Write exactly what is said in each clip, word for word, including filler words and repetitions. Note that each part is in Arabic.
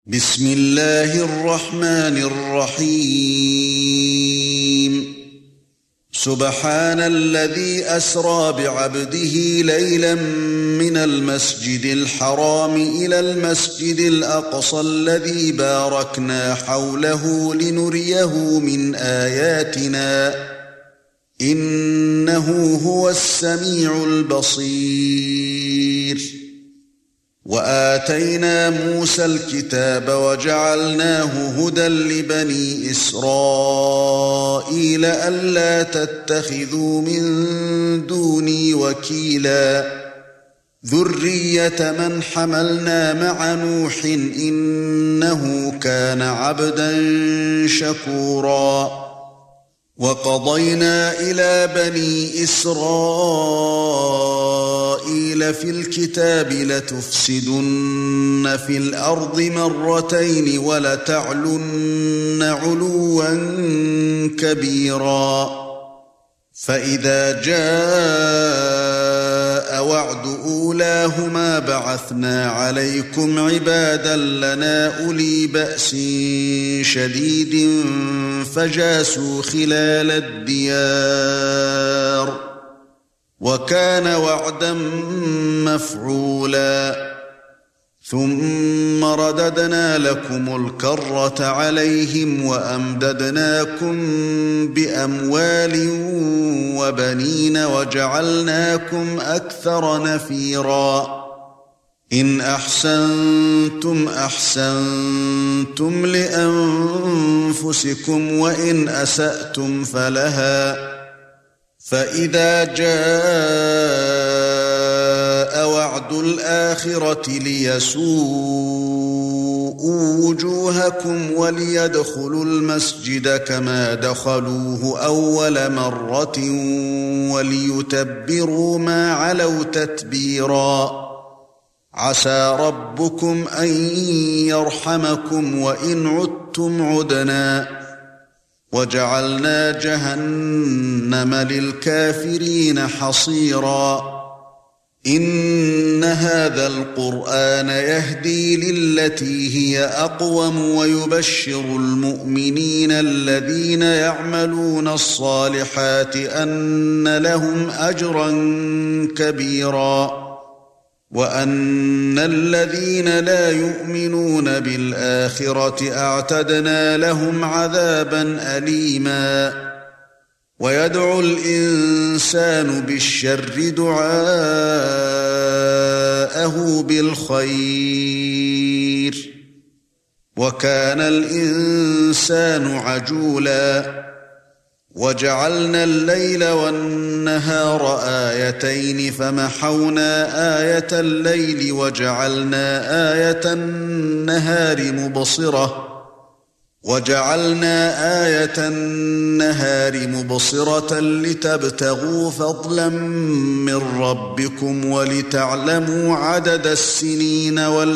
بسم الله الرحمن الرحيم سبحان الذي أسرى بعبده ليلا من المسجد الحرام إلى المسجد الأقصى الذي باركنا حوله لنريه من آياتنا إنه هو السميع البصير وآتينا موسى الكتاب وجعلناه هدى لبني إسرائيل ألا تتخذوا من دوني وكيلا ذرية من حملنا مع نوح إنه كان عبدا شكورا وقضينا إلى بني إسرائيل في الكتاب لتفسدن في الأرض مرتين ولتعلن علوا كبيرا فإذا جاء وعد أولاهما بعثنا عليكم عبادا لنا أولي بأس شديد فجاسوا خلال الديار وكان وعدا مفعولا ثم رددنا لكم الكرة عليهم وأمددناكم بأموال وبنين وجعلناكم أكثر نفيرا إن أحسنتم أحسنتم لأنفسكم وإن أسأتم فلها فإذا جاء وعد الآخرة ليسوءوا وجوهكم وليدخلوا المسجد كما دخلوه أول مرة وليتبروا ما علوا تتبيرا عسى ربكم أن يرحمكم وإن عدتم عدنا وجعلنا جهنم للكافرين حصيرا إن هذا القرآن يهدي للتي هي أقوم ويبشر المؤمنين الذين يعملون الصالحات أن لهم أجرا كبيرا وأن الذين لا يؤمنون بالآخرة أعتدنا لهم عذابا أليما ويدعو الإنسان بالشر دعاءه بالخير وكان الإنسان عجولا وجعلنا الليل والنهار آيتين فمحونا آية الليل وجعلنا آية النهار مبصرة وجعلنا آية النهار مبصرة لتبتغوا فضلا من ربكم ولتعلموا عدد السنين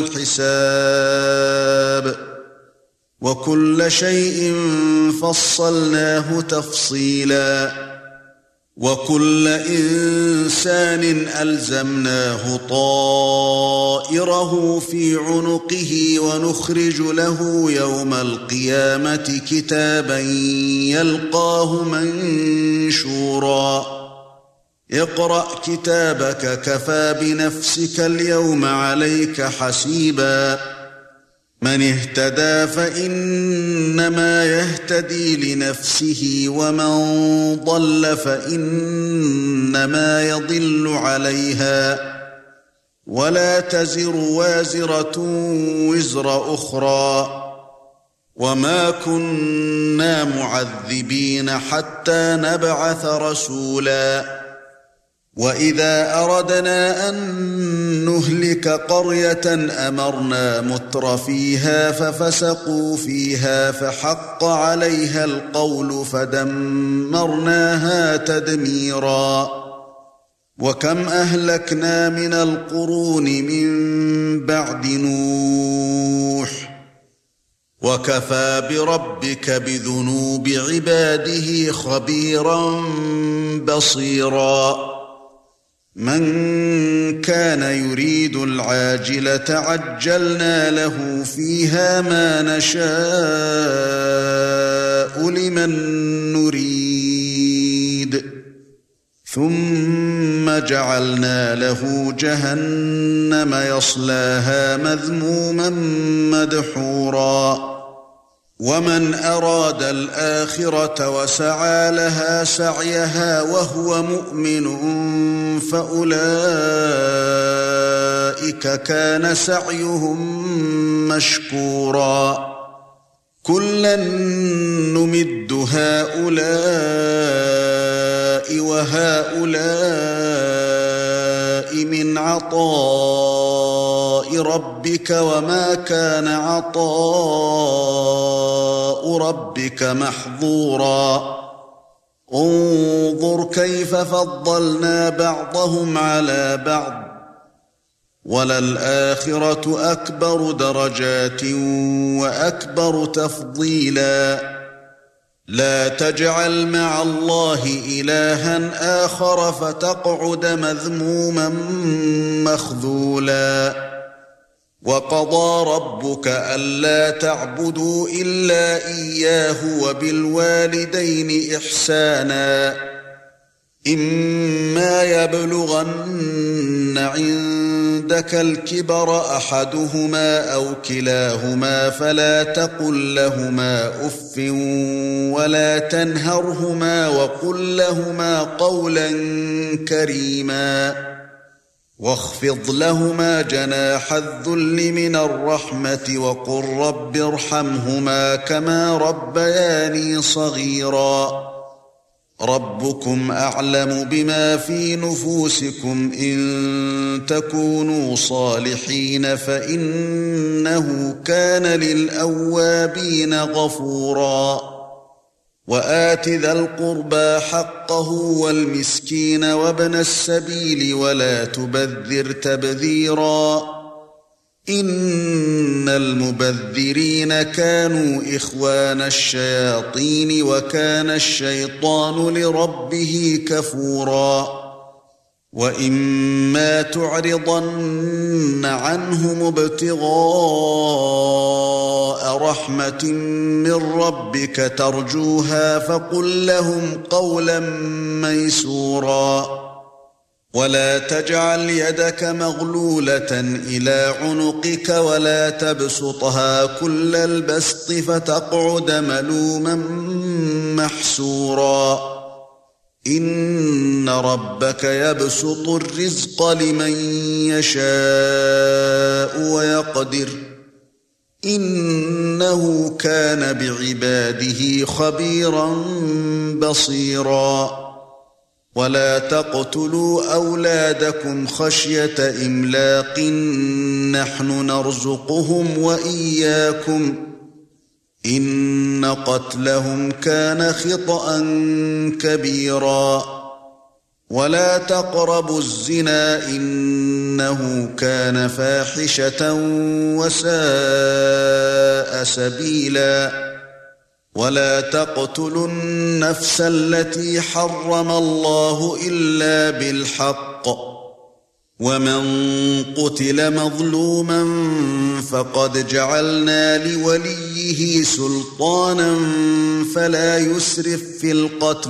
والحساب وكل شيء فصلناه تفصيلا وكل إنسان ألزمناه طائره في عنقه ونخرج له يوم القيامة كتابا يلقاه منشورا اقرأ كتابك كفى بنفسك اليوم عليك حسيبا من اهتدى فإنما يهتدي لنفسه ومن ضل فإنما يضل عليها ولا تزر وازرة وزر أخرى وما كنا معذبين حتى نبعث رسولا وَإِذَا أَرَدْنَا أَن نُّهْلِكَ قَرْيَةً أَمَرْنَا مُتْرَفِيهَا فَفَسَقُوا فِيهَا فَحَقَّ عَلَيْهَا الْقَوْلُ فَدَمَّرْنَاهَا تَدْمِيرًا وَكَمْ أَهْلَكْنَا مِنَ الْقُرُونِ مِن بَعْدِ نُوحٍ وَكَفَى بِرَبِّكَ بِذُنُوبِ عِبَادِهِ خَبِيرًا بَصِيرًا مَنْ كَانَ يُرِيدُ الْعَاجِلَةَ عَجَّلْنَا لَهُ فِيهَا مَا نَشَاءُ لِمَن نُّرِيدُ ثُمَّ جَعَلْنَا لَهُ جَهَنَّمَ يَصْلَاهَا مَذْمُومًا مَدْحُورًا وَمَنْ أَرَادَ الْآخِرَةَ وَسَعَى لَهَا سَعْيَهَا وَهُوَ مُؤْمِنٌ فَأُولَئِكَ كَانَ سَعْيُهُم مَّشْكُورًا كُلًّا نُّمِدُّ هَؤُلَاءِ وَهَؤُلَاءِ مِنْ عَطَاءِ رَبِّكَ وَمَا كَانَ عَطَاءُ رَبِّكَ مَحْظُورًا انظُرْ كَيْفَ فَضَّلْنَا بَعْضَهُمْ عَلَى بَعْضٍ وَلَلْآخِرَةُ أَكْبَرُ دَرَجَاتٍ وَأَكْبَرُ تَفْضِيلًا لا تجعل مع الله إلها آخر فتقعد مذموما مخذولا وقضى ربك ألا تعبدوا إلا إياه وبالوالدين إحسانا إما يبلغن عندك الكبر أحدهما أو كلاهما فلا تقل لهما أف ولا تنهرهما وقل لهما قولا كريما واخفض لهما جناح الذل من الرحمة وقل رب ارحمهما كما ربياني صغيرا ربكم أعلم بما في نفوسكم إن تكونوا صالحين فإنه كان للأوابين غفورا وآت ذا القربى حقه والمسكين وابن السبيل ولا تبذر تبذيرا إن المبذرين كانوا إخوان الشياطين وكان الشيطان لربه كفورا وإما تعرضن عنهم ابتغاء رحمة من ربك ترجوها فقل لهم قولا ميسورا ولا تجعل يدك مغلولة إلى عنقك ولا تبسطها كل البسط فتقعد ملوما محسورا إن ربك يبسط الرزق لمن يشاء ويقدر إنه كان بعباده خبيرا بصيرا ولا تقتلوا أولادكم خشية إملاق نحن نرزقهم وإياكم إن قتلهم كان خطأ كبيرا ولا تقربوا الزنا إنه كان فاحشة وساء سبيلا ولا تقتلوا النفس التي حرم الله إلا بالحق ومن قتل مظلوما فقد جعلنا لوليه سلطانا فلا يسرف في القتل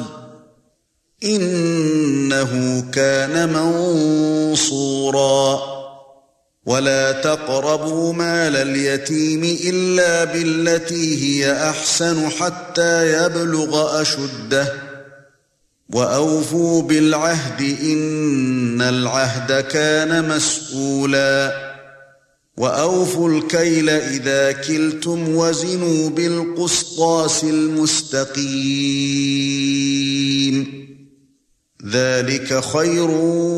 إنه كان منصورا ولا تقربوا مال اليتيم إلا بالتي هي أحسن حتى يبلغ أشده وأوفوا بالعهد إن العهد كان مسؤولا وأوفوا الكيل إذا كلتم وزنوا بالقسطاس المستقيم ذلك خير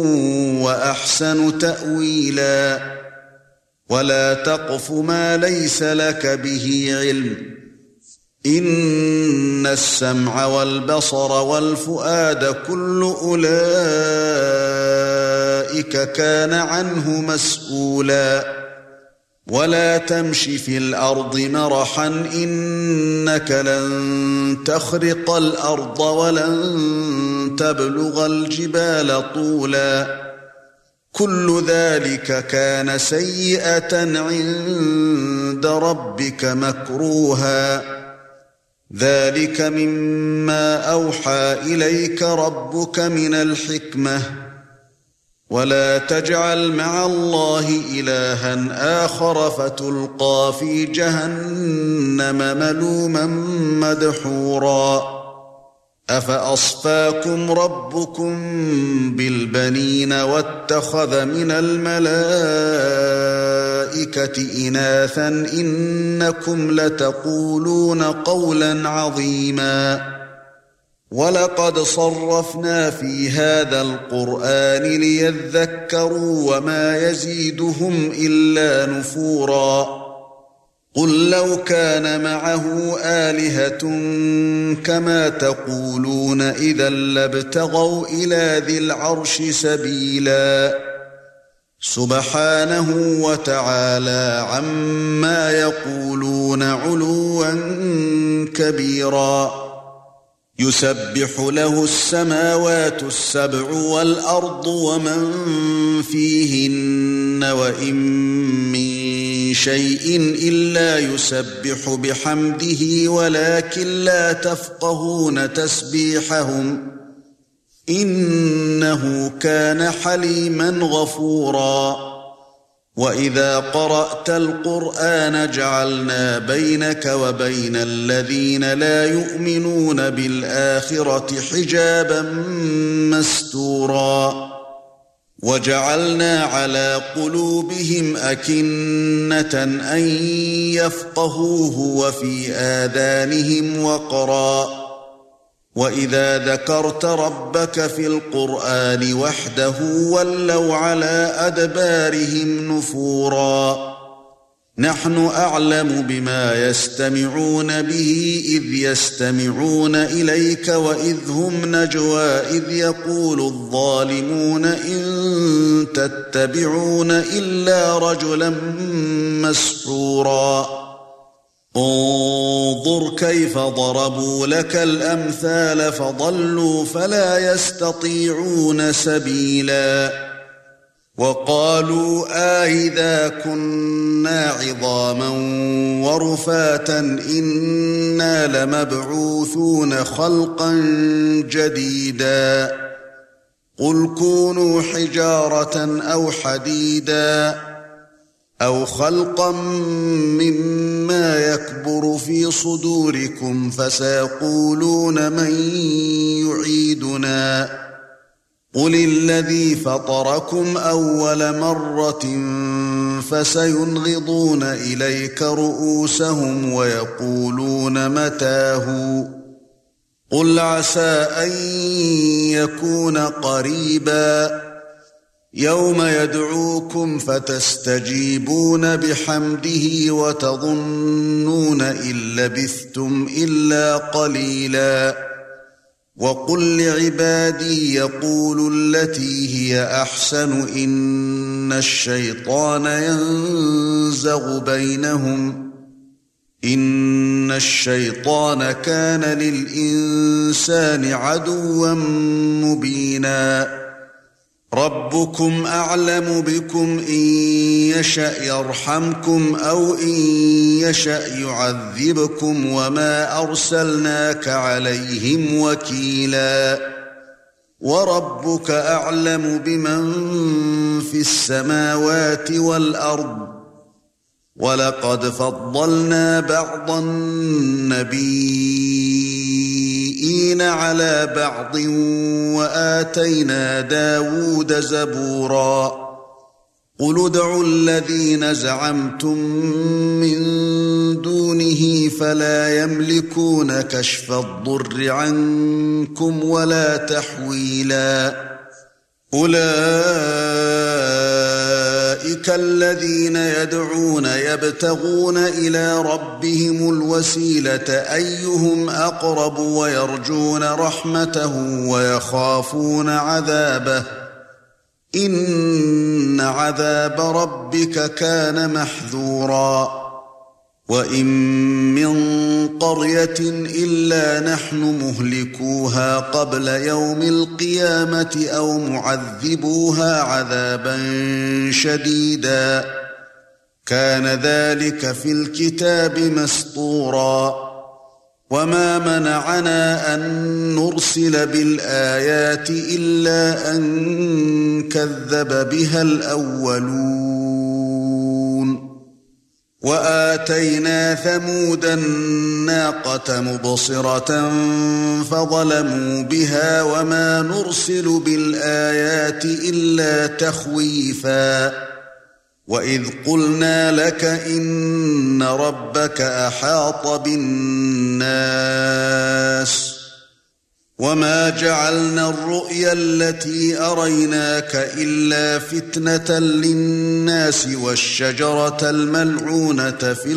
وأحسن تأويلا ولا تقف ما ليس لك به علم إن السمع والبصر والفؤاد كل أولئك كان عنه مسؤولا ولا تمش في الأرض مرحا إنك لن تخرق الأرض ولن تبلغ الجبال طولا كل ذلك كان سيئة عند ربك مكروها ذلك مما أوحى إليك ربك من الحكمة ولا تجعل مع الله إلها آخر فتلقى في جهنم ملوما مدحورا أفأصفاكم ربكم بالبنين واتخذ من الملائكة إناثا إنكم لتقولون قولا عظيما ولقد صرفنا في هذا القرآن ليذكروا وما يزيدهم إلا نفورا قل لو كان معه آلهة كما تقولون إذا لابتغوا إلى ذي العرش سبيلا سبحانه وتعالى عما يقولون علوا كبيرا يسبح له السماوات السبع والأرض ومن فيهن وإن من شيء إلا يسبح بحمده ولكن لا تفقهون تسبيحهم إنه كان حليما غفورا وإذا قرأت القرآن جعلنا بينك وبين الذين لا يؤمنون بالآخرة حجابا مستورا وجعلنا على قلوبهم أكنة أن يفقهوه وفي آذانهم وقرا وإذا ذكرت ربك في القرآن وحده ولوا على أدبارهم نفورا نحن أعلم بما يستمعون به إذ يستمعون إليك وإذ هم نجوى إذ يقول الظالمون إن تتبعون إلا رجلا مسحورا انظر كيف ضربوا لك الأمثال فضلوا فلا يستطيعون سبيلا وقالوا آئذا كنا عظاما ورفاتا إنا لمبعوثون خلقا جديدا قل كونوا حجارة أو حديدا أو خلقا مما يكبر في صدوركم فسيقولون من يعيدنا قل الذي فطركم أول مرة فسينغضون إليك رؤوسهم ويقولون متاه قل عسى أن يكون قريبا يوم يدعوكم فتستجيبون بحمده وتظنون إن لبثتم إلا قليلا وقل لعبادي يقولوا التي هي أحسن إن الشيطان ينزغ بينهم إن الشيطان كان للإنسان عدوا مبينا ربكم أعلم بكم إن يشأ يرحمكم أو إن يشأ يعذبكم وما أرسلناك عليهم وكيلا وربك أعلم بمن في السماوات والأرض ولقد فضلنا بعض النبيين على بعض وآتينا داود زبورا قل ادعوا الذين زعمتم من دونه فلا يملكون كشف الضر عنكم ولا تحويلا أولئك الذين يدعون يبتغون إلى ربهم الوسيلة أيهم أقرب ويرجون رحمته ويخافون عذابه إن عذاب ربك كان محذورا وإن من قرية إلا نحن مهلكوها قبل يوم القيامة أو معذبوها عذابا شديدا كان ذلك في الكتاب مسطورا وما منعنا أن نرسل بالآيات إلا أن كذب بها الأولون وآتينا ثمود الناقة مبصرة فظلموا بها وما نرسل بالآيات إلا تخويفا وإذ قلنا لك إن ربك أحاط بالناس وما جعلنا الرؤيا التي أريناك إلا فتنة للناس والشجرة الملعونة في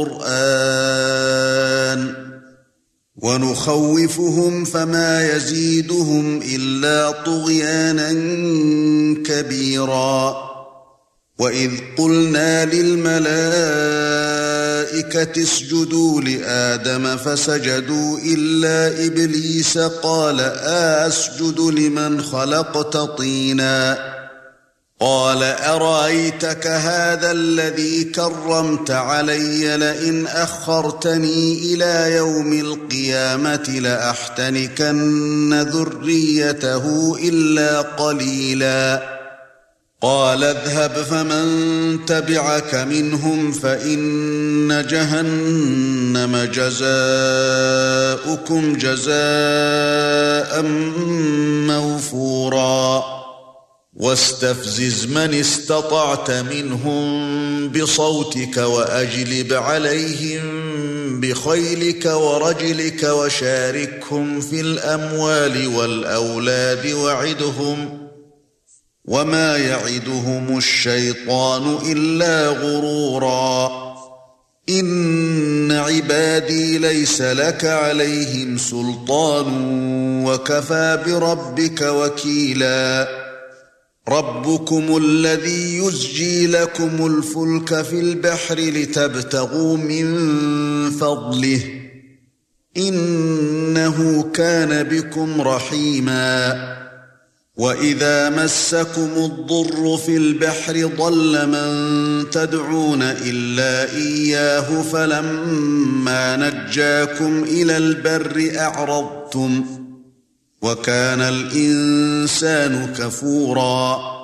القرآن ونخوفهم فما يزيدهم إلا طغيانا كبيرا وإذ قلنا للملائكة اسجدوا لآدم فسجدوا إلا إبليس قال أسجد لمن خلقت طينا قال أرأيتك هذا الذي كرمت علي لئن أخرتني إلى يوم القيامة لأحتنكن ذريته إلا قليلا قال اذهب فمن تبعك منهم فإن جهنم جزاؤكم جزاء موفورا واستفزز من استطعت منهم بصوتك وأجلب عليهم بخيلك ورجلك وشاركهم في الأموال والأولاد وعدهم وما يعدهم الشيطان إلا غرورا إن عبادي ليس لك عليهم سلطان وكفى بربك وكيلا ربكم الذي يزجي لكم الفلك في البحر لتبتغوا من فضله إنه كان بكم رحيما وَإِذَا مَسَّكُمُ الضُّرُّ فِي الْبَحْرِ ضَلَّ مَن تَدْعُونَ إِلَّا إِيَّاهُ فَلَمَّا نَجَّاكُمْ إِلَى الْبَرِّ أَعْرَضْتُمْ وَكَانَ الْإِنسَانُ كَفُورًا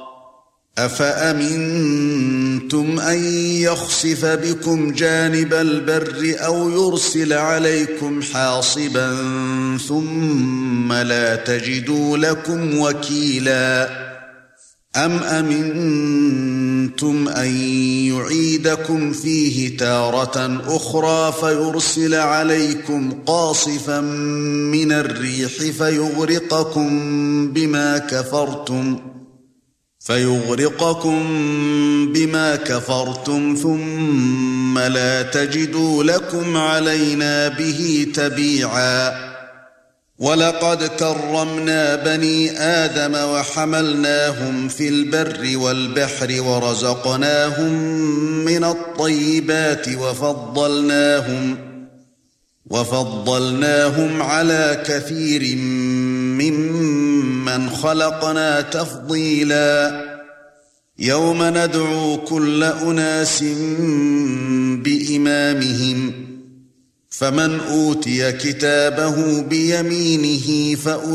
أَفَأَمِنْتُمْ أَنْ يَخْسِفَ بِكُمْ جَانِبَ الْبَرِّ أَوْ يُرْسِلَ عَلَيْكُمْ حَاصِبًا ثُمَّ لَا تَجِدُوا لَكُمْ وَكِيلًا أَمْ أَمِنْتُمْ أَنْ يُعِيدَكُمْ فِيهِ تَارَةً أُخْرَى فَيُرْسِلَ عَلَيْكُمْ قَاصِفًا مِنَ الرِّيحِ فَيُغْرِقَكُمْ بِمَا كَفَرْتُمْ فَيُغْرِقَكُمْ بِمَا كَفَرْتُمْ ثُمَّ لَا تَجِدُوا لَكُمْ عَلَيْنَا بِهِ تَبِيعًا وَلَقَدْ كَرَّمْنَا بَنِي آدَمَ وَحَمَلْنَاهُمْ فِي الْبَرِّ وَالْبَحْرِ وَرَزَقْنَاهُمْ مِنَ الطَّيِّبَاتِ وَفَضَّلْنَاهُمْ وَفَضَّلْنَاهُمْ عَلَى كَثِيرٍ مِّمَّنْ خَلَقْنَا تَفْضِيلًا يَوْمَ نَدْعُو كُلَّ أُنَاسٍ بِإِمَامِهِمْ فَمَنْ أُوتِيَ كِتَابَهُ بِيَمِينِهِ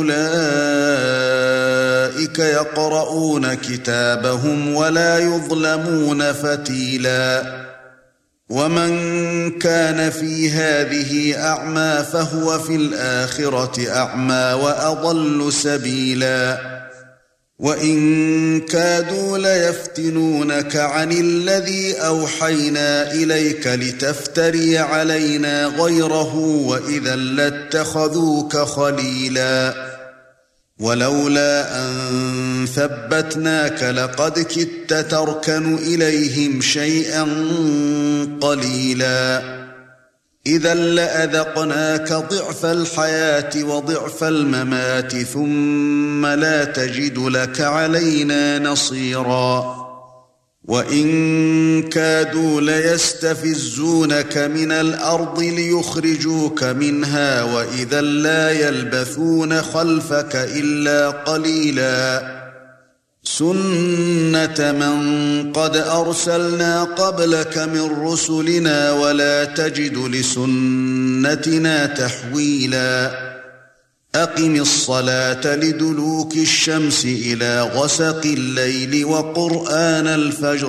فَأُولَئِكَ يَقْرَؤُونَ كِتَابَهُمْ وَلَا يُظْلَمُونَ فَتِيلًا وَمَنْ كَانَ فِي هَذِهِ أَعْمَى فَهُوَ فِي الْآخِرَةِ أَعْمَى وَأَضَلُّ سَبِيلًا وَإِنْ كَادُوا لَيَفْتِنُونَكَ عَنِ الَّذِي أَوْحَيْنَا إِلَيْكَ لِتَفْتَرِيَ عَلَيْنَا غَيْرَهُ وَإِذًا لَاتَّخَذُوكَ خَلِيلًا وَلَوْلَا أَن ثَبَّتْنَاكَ لَقَدْ كِدتَّ تَرْكَنُ إِلَيْهِمْ شَيْئًا قَلِيلًا إِذًا لَّأَذَقْنَاكَ ضِعْفَ الْحَيَاةِ وَضِعْفَ الْمَمَاتِ ثُمَّ لَا تَجِدُ لَكَ عَلَيْنَا نَصِيرًا وَإِن كَادُوا لَيَسْتَفِزُّونَكَ مِنَ الْأَرْضِ لِيُخْرِجُوكَ مِنْهَا وَإِذًا لَّا يَلْبَثُونَ خَلْفَكَ إِلَّا قَلِيلًا سُنَّةَ مَن قَدْ أَرْسَلْنَا قَبْلَكَ مِن رُّسُلِنَا وَلَا تَجِدُ لِسُنَّتِنَا تَحْوِيلًا أَقِمِ الصَّلَاةَ لِدُلُوكِ الشَّمْسِ إِلَى غَسَقِ اللَّيْلِ وَقُرْآنَ الْفَجْرِ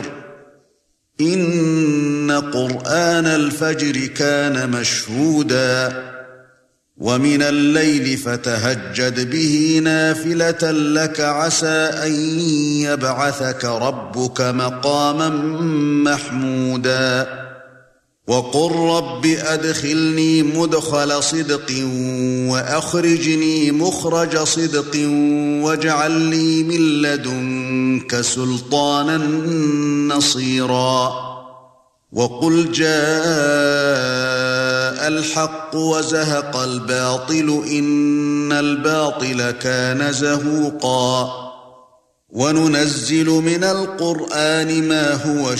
إِنَّ قُرْآنَ الْفَجْرِ كَانَ مَشْهُودًا وَمِنَ اللَّيْلِ فَتَهَجَّدْ بِهِ نَافِلَةً لَكَ عَسَىٰ أَن يَبْعَثَكَ رَبُّكَ مَقَامًا مَّحْمُودًا وَقُل رَّبِّ أَدْخِلْنِي مُدْخَلَ صِدْقٍ وَأَخْرِجْنِي مُخْرَجَ صِدْقٍ وَاجْعَل لِّي مِن لَّدُنكَ سُلْطَانًا نَّصِيرًا وَقُلْ جَاءَ الْحَقُّ وَزَهَقَ الْبَاطِلُ إِنَّ الْبَاطِلَ كَانَ زَهُوقًا وَنُنَزِّلُ مِنَ الْقُرْآنِ مَا هُوَ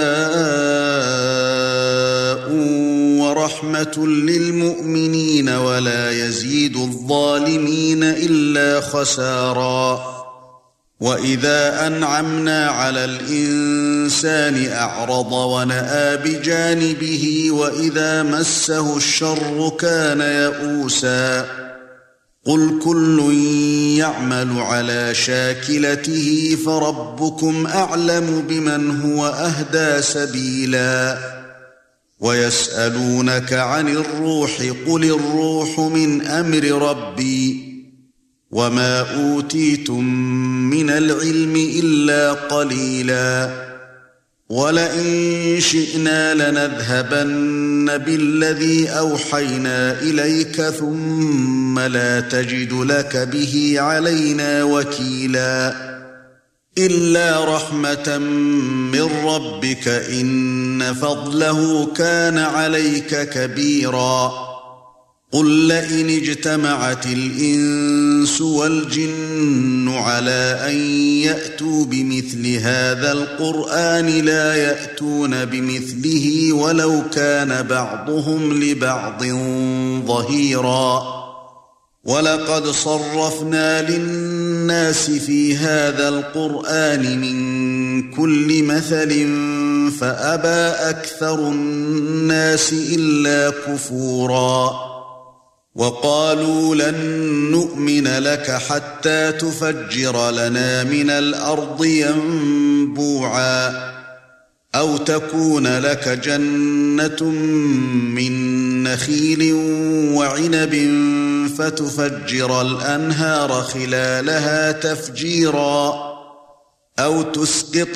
شِفَاءٌ وَرَحْمَةٌ لِّلْمُؤْمِنِينَ وَلَا يَزِيدُ الظَّالِمِينَ إِلَّا خَسَارًا وَإِذَا أَنْعَمْنَا عَلَى الْإِنسَانِ أَعْرَضَ وَنَأَىٰ بِجَانِبِهِ وَإِذَا مَسَّهُ الشَّرُّ كَانَ يَئُوسًا قُلْ كُلٌّ يَعْمَلُ عَلَى شَاكِلَتِهِ فَرَبُّكُمْ أَعْلَمُ بِمَنْ هُوَ أَهْدَىٰ سَبِيلًا وَيَسْأَلُونَكَ عَنِ الرُّوحِ قُلِ الرُّوحُ مِنْ أَمْرِ رَبِّي وَمَا أُوتِيتُم مِّنَ الْعِلْمِ إِلَّا قَلِيلًا وَلَئِن شِئْنَا لَنَذْهَبَنَّ بِالَّذِي أَوْحَيْنَا إِلَيْكَ ثُمَّ لَا تَجِدُ لَكَ بِهِ عَلَيْنَا وَكِيلًا إِلَّا رَحْمَةً مِّن رَّبِّكَ إِنَّ فَضْلَهُ كَانَ عَلَيْكَ كَبِيرًا قُل لَّئِنِ اجْتَمَعَتِ الْإِنسُ وَالْجِنُّ عَلَىٰ أَن يَأْتُوا بِمِثْلِ هَٰذَا الْقُرْآنِ لَا يَأْتُونَ بِمِثْلِهِ وَلَوْ كَانَ بَعْضُهُمْ لِبَعْضٍ ظَهِيرًا وَلَقَدْ صَرَّفْنَا لِلنَّاسِ فِي هَٰذَا الْقُرْآنِ مِن كُلِّ مَثَلٍ فَأَبَىٰ أَكْثَرُ النَّاسِ إِلَّا كُفُورًا وَقَالُوا لَن نُّؤْمِنَ لَكَ حَتَّىٰ تُفَجِّرَ لَنَا مِنَ الْأَرْضِ يَنبُوعًا أَوْ تَكُونَ لَكَ جَنَّةٌ مِّن نَّخِيلٍ وَعِنَبٍ فَتُفَجِّرَ الْأَنْهَارَ خِلَالَهَا تَفْجِيرًا أَوْ تُسْقِطَ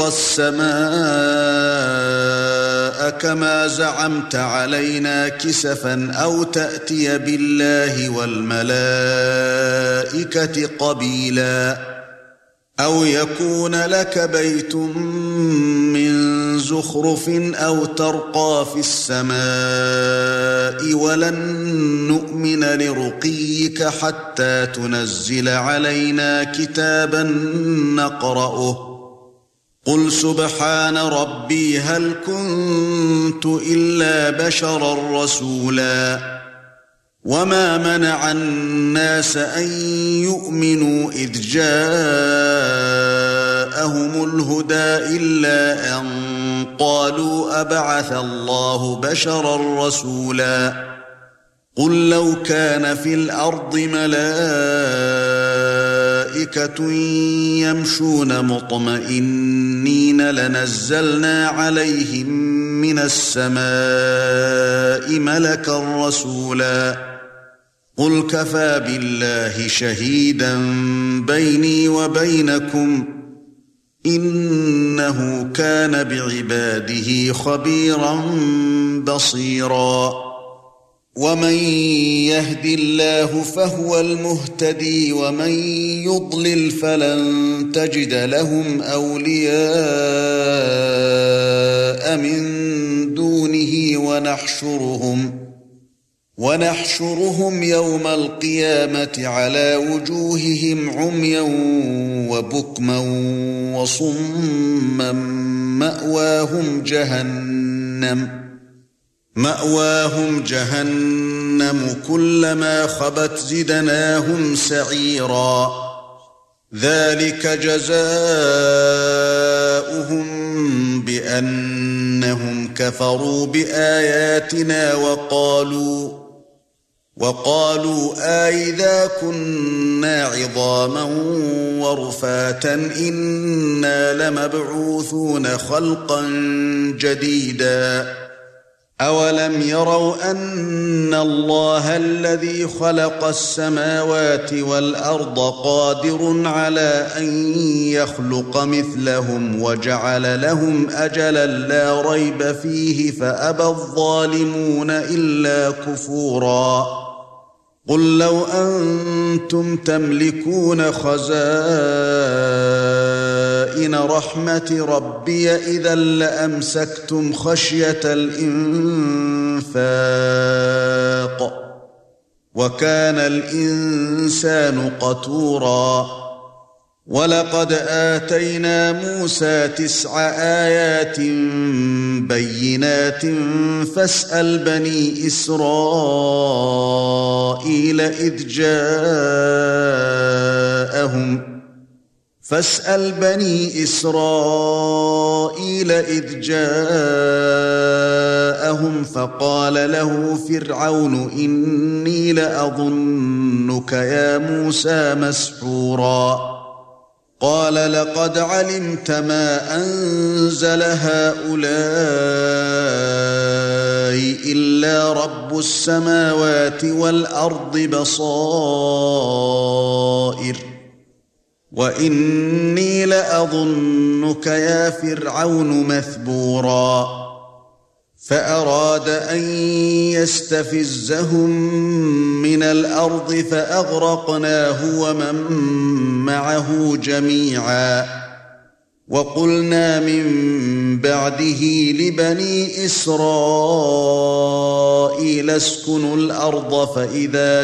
السَّمَاءَ كَمَا زَعَمْتَ عَلَيْنَا كِسَفًا أَوْ تَأْتِيَ بِاللَّهِ وَالْمَلَائِكَةِ قَبِيلًا أَوْ يَكُونَ لَكَ بَيْتٌ مِّن زُخْرُفٍ أَوْ تَرْقَىٰ فِي السَّمَاءِ وَلَن نُّؤْمِنَ لِرُقِيِّكَ حَتَّىٰ تُنَزِّلَ عَلَيْنَا كِتَابًا نَّقْرَؤُهُ قُلْ سُبْحَانَ رَبِّي هَلْ كُنتُ إِلَّا بَشَرًا رَّسُولًا وَمَا مَنَعَ النَّاسَ أَن يُؤْمِنُوا إِذْ جَاءَهُمُ الْهُدَىٰ إِلَّا أَن قَالُوا أَبَعَثَ اللَّهُ بَشَرًا رَّسُولًا قُل لَّوْ كَانَ فِي الْأَرْضِ مَلَائِكَةٌ يَمْشُونَ مُطْمَئِنِّينَ لَنَزَّلْنَا عَلَيْهِم مِّنَ السَّمَاءِ مَلَكًا رَّسُولًا قُلْ كَفَىٰ بِاللَّهِ شَهِيدًا بَيْنِي وَبَيْنَكُمْ إِنَّهُ كَانَ بِعِبَادِهِ خَبِيرًا بَصِيرًا وَمَن يَهْدِ اللَّهُ فَهُوَ الْمُهْتَدِي وَمَن يُضْلِلْ فَلَن تَجِدَ لَهُمْ أَوْلِيَاءَ مِن دُونِهِ ونحشرهم ونحشرهم يوم القيامة على وجوههم عميا وبكما وصما مأواهم جهنم مأواهم جهنم كلما خبت زدناهم سعيرا ذلك جزاؤهم بأنهم كفروا بآياتنا وقالوا وقالوا أَإِذَا كُنَّا عِظَامًا وَرُفَاتًا إِنَّا لَمَبْعُوثُونَ خَلْقًا جَدِيدًا أَوَلَمْ يَرَوْا أَنَّ اللَّهَ الَّذِي خَلَقَ السَّمَاوَاتِ وَالْأَرْضَ قَادِرٌ عَلَى أَن يَخْلُقَ مِثْلَهُمْ وَجَعَلَ لَهُمْ أَجَلًا لَّا رَيْبَ فِيهِ فَأَبَى الظَّالِمُونَ إِلَّا كُفُورًا قُل لَّوْ أَنتُمْ تَمْلِكُونَ خَزَائِنَ رَحْمَةِ رَبِّي إِذًا لَّأَمْسَكْتُمْ خَشْيَةَ الْإِنفَاقِ وَكَانَ الْإِنسَانُ قَتُورًا وَلَقَدْ آتَيْنَا مُوسَى تِسْعَ آيَاتٍ بَيِّنَاتٍ فَاسْأَلْ بَنِي إِسْرَائِيلَ إِذْ جَاءَهُمْ فَاسْأَلْ بَنِي إِسْرَائِيلَ إِذْ جَاءَهُمْ فَقَالَ لَهُ فِرْعَوْنُ إِنِّي لَأَظُنُّكَ يَا مُوسَى مَسْحُورًا قال لقد علمت ما أنزل هؤلاء إلا رب السماوات والأرض بصائر وإني لأظنك يا فرعون مثبورا فأراد أن يستفزهم من الأرض فأغرقناه ومن معه جميعا وقلنا من بعده لبني إسرائيل اسكنوا الأرض فإذا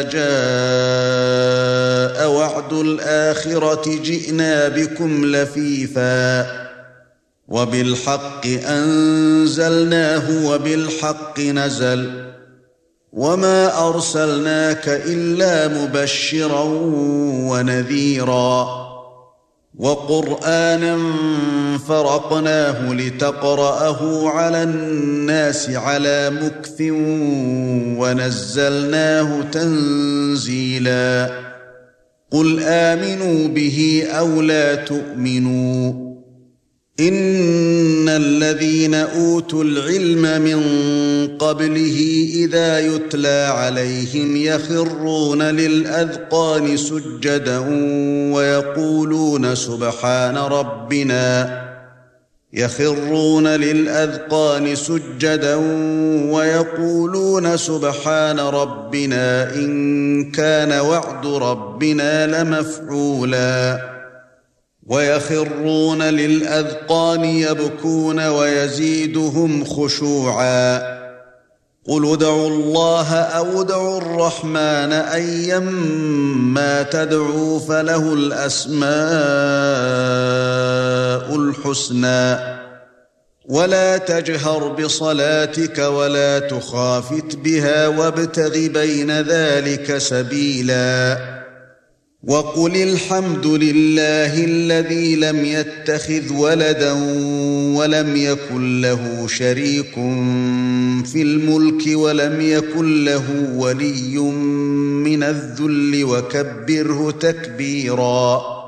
جاء وعد الآخرة جئنا بكم لفيفا وبالحق أنزلناه وبالحق نزل وما أرسلناك إلا مبشرا ونذيرا وقرآنا فرقناه لتقرأه على الناس على مكث ونزلناه تنزيلا قل آمنوا به أو لا تؤمنوا إن الذين أوتوا العلم من قبله إذا يتلى عليهم يخرون للأذقان سجدا ويقولون سبحان ربنا يخرون للأذقان سجدا ويقولون سبحان ربنا إن كان وعد ربنا لمفعولا ويخرون للأذقان يبكون ويزيدهم خشوعا قل ادعوا الله أو ادعوا الرحمن أيما تدعوا فله الأسماء الحسنى ولا تجهر بصلاتك ولا تخافت بها وابتغ بين ذلك سبيلا وقل الحمد لله الذي لم يتخذ ولدا ولم يكن له شريك في الملك ولم يكن له ولي من الذل وكبره تكبيرا